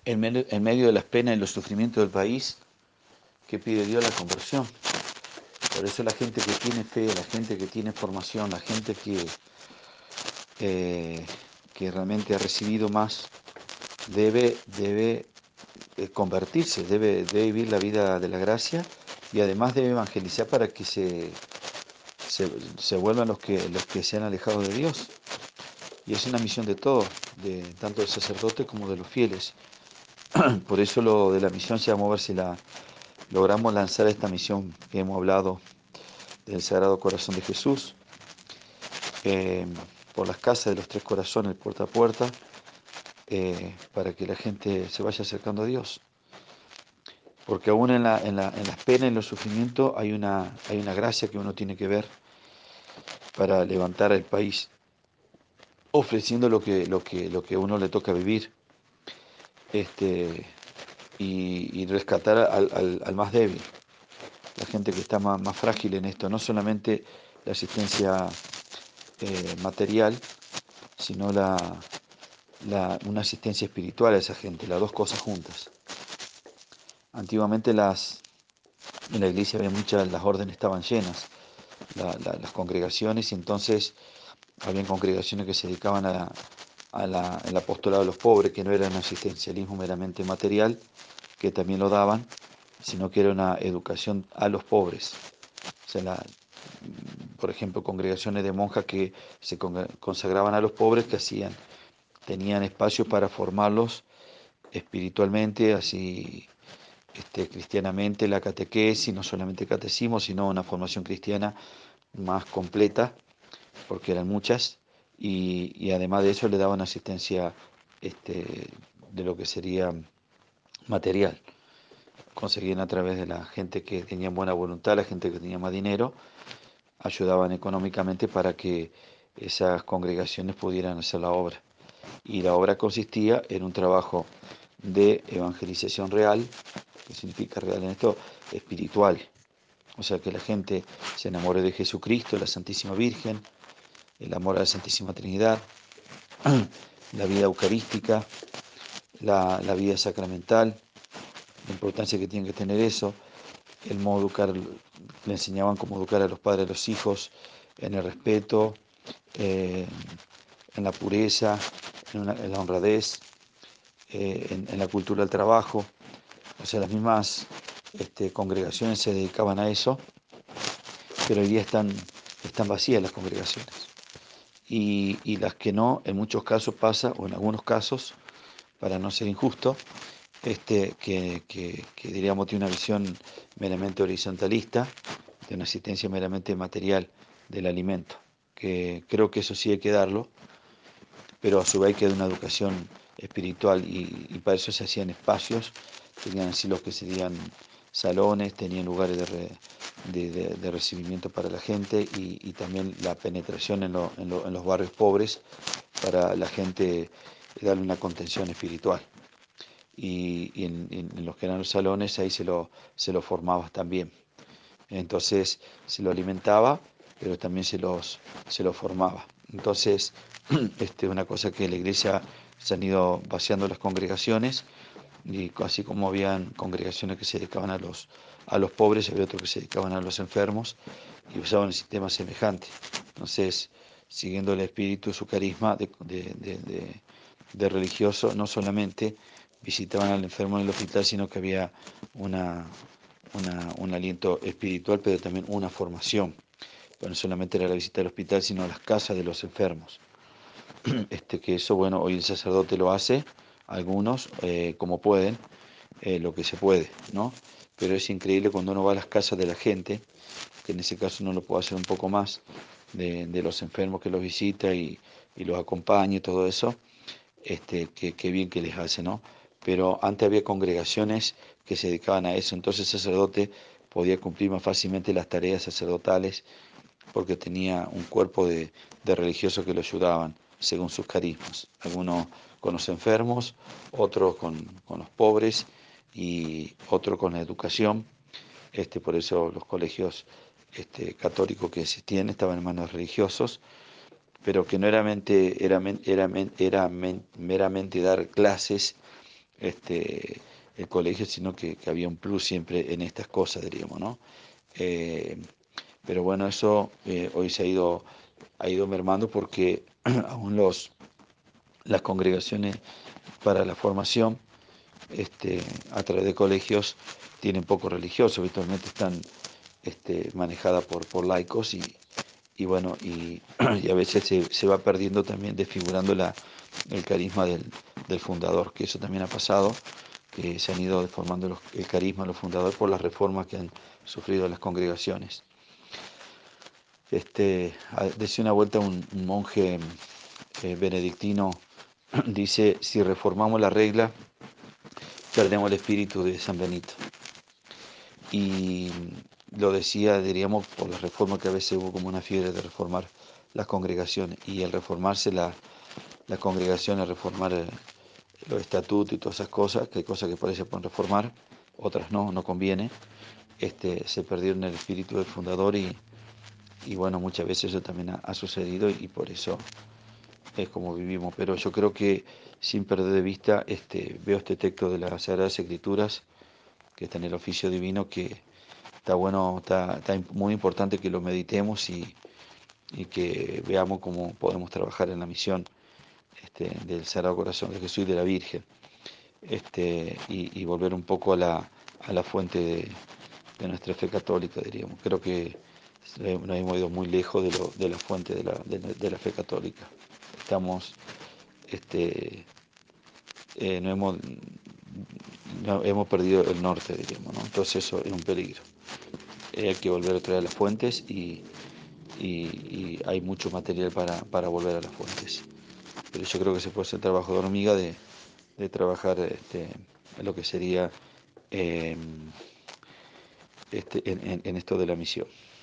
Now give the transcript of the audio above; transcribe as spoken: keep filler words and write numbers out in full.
en medio, en medio de las penas y los sufrimientos del país, que pide Dios la conversión. Por eso la gente que tiene fe, la gente que tiene formación, la gente que, eh, que realmente ha recibido más, debe, debe eh, convertirse, debe, debe vivir la vida de la gracia y además debe evangelizar para que se, se, se vuelvan los que, los que se han alejado de Dios. Y es una misión de todos, de, tanto del sacerdote como de los fieles. Por eso lo de la misión se llama ver si la logramos lanzar esta misión que hemos hablado del Sagrado Corazón de Jesús, eh, por las casas de los tres corazones, puerta a puerta, eh, para que la gente se vaya acercando a Dios. Porque aún en, la, en, la, en las penas y en los sufrimientos hay una, hay una gracia que uno tiene que ver para levantar al país, ofreciendo lo que, lo que, lo que a uno le toca vivir, este, y, y rescatar al, al, al más débil, la gente que está más, más frágil en esto, no solamente la asistencia eh, material, sino la, la, una asistencia espiritual a esa gente, las dos cosas juntas. Antiguamente las, en la iglesia había muchas, las órdenes estaban llenas, la, la, las congregaciones, y entonces habían congregaciones que se dedicaban a, a la, al apostolado de los pobres, que no era un asistencialismo meramente material, que también lo daban, sino que era una educación a los pobres. O sea, la, por ejemplo, congregaciones de monjas que se consagraban a los pobres, que hacían, tenían espacios para formarlos espiritualmente, así este, cristianamente, la catequesis, no solamente catecismo, sino una formación cristiana más completa, porque eran muchas, y, y además de eso le daban asistencia este, de lo que sería material. Conseguían a través de la gente que tenía buena voluntad, la gente que tenía más dinero, ayudaban económicamente para que esas congregaciones pudieran hacer la obra. Y la obra consistía en un trabajo de evangelización real, que significa real en esto, espiritual. O sea, que la gente se enamore de Jesucristo, la Santísima Virgen, el amor a la Santísima Trinidad, la vida eucarística, la, la vida sacramental, la importancia que tiene que tener eso, el modo de educar, le enseñaban cómo educar a los padres a los hijos en el respeto, eh, en la pureza, en, una, en la honradez, eh, en, en, la cultura del trabajo. O sea, las mismas este, congregaciones se dedicaban a eso, pero hoy día están, están vacías las congregaciones. Y, y las que no, en muchos casos pasa, o en algunos casos, para no ser injusto, este, que, que, que diríamos tiene una visión meramente horizontalista, de una asistencia meramente material del alimento, que creo que eso sí hay que darlo, pero a su vez hay que dar una educación espiritual y, y para eso se hacían espacios, tenían así los que serían salones, tenían lugares de, re, de, de, de, recibimiento para la gente y, y también la penetración en, lo, en, lo, en los barrios pobres para la gente darle una contención espiritual. Y, y en, en, los que eran los salones ahí se lo, se lo formaba también. Entonces se lo alimentaba, pero también se los, se los formaba. Entonces, este, una cosa que la iglesia se han ido vaciando las congregaciones, y así como habían congregaciones que se dedicaban a los, a los pobres, había otros que se dedicaban a los enfermos y usaban el sistema semejante. Entonces, siguiendo el espíritu, su carisma de, de, de, de, de religioso, no solamente visitaban al enfermo en el hospital, sino que había una, una, un aliento espiritual, pero también una formación. Pero no solamente era la visita al hospital, sino a las casas de los enfermos. Este, que eso, bueno, hoy el sacerdote lo hace, algunos eh, como pueden, eh, lo que se puede, ¿no? Pero es increíble cuando uno va a las casas de la gente, que en ese caso uno lo puede hacer un poco más, de, de los enfermos que los visita y, y los acompaña y todo eso, este, que, que bien que les hace, ¿no? Pero antes había congregaciones que se dedicaban a eso, entonces el sacerdote podía cumplir más fácilmente las tareas sacerdotales porque tenía un cuerpo de, de religiosos que lo ayudaban según sus carismas, algunos con los enfermos, otros con, con los pobres y otros con la educación. Este, por eso los colegios este, católicos que existían estaban en manos religiosos, pero que no era, mente, era, era, era meramente dar clases este, el colegio, sino que, que había un plus siempre en estas cosas, diríamos, ¿no? Eh, pero bueno, eso eh, hoy se ha ido, ha ido mermando porque aún los, las congregaciones para la formación este, a través de colegios tienen poco religioso, habitualmente están este, manejadas por, por laicos y, y bueno, y, y a veces se, se va perdiendo también, desfigurando la, el carisma del, del fundador, que eso también ha pasado, que se han ido deformando los, el carisma de los fundadores por las reformas que han sufrido las congregaciones. Este, decía una vuelta un, un monje eh, benedictino, dice, si reformamos la regla, perdemos el espíritu de San Benito. Y lo decía, diríamos, por la reforma que a veces hubo como una fiebre de reformar las congregaciones. Y al reformarse la, las congregaciones, reformar eh, los estatutos y todas esas cosas, que hay cosas que por ahí se pueden reformar, otras no, no conviene, este, se perdieron el espíritu del fundador y, y bueno, muchas veces eso también ha, ha sucedido y por eso es como vivimos. Pero yo creo que sin perder de vista, este, veo este texto de las Sagradas Escrituras, que está en el oficio divino, que está bueno, está, está muy importante que lo meditemos y, y que veamos cómo podemos trabajar en la misión este, del Sagrado Corazón de Jesús y de la Virgen, este, y, y volver un poco a la, a la fuente de, de nuestra fe católica, diríamos. Creo que nos hemos ido muy lejos de, lo, de la fuente de la, de, de la fe católica. Estamos, este, eh, no hemos, no, hemos perdido el norte, diríamos, ¿no? Entonces eso es un peligro. Eh, hay que volver otra vez a las fuentes y, y, y hay mucho material para, para volver a las fuentes. Pero yo creo que se puede hacer trabajo de hormiga de, de trabajar este, en lo que sería eh, este, en, en, en esto de la misión.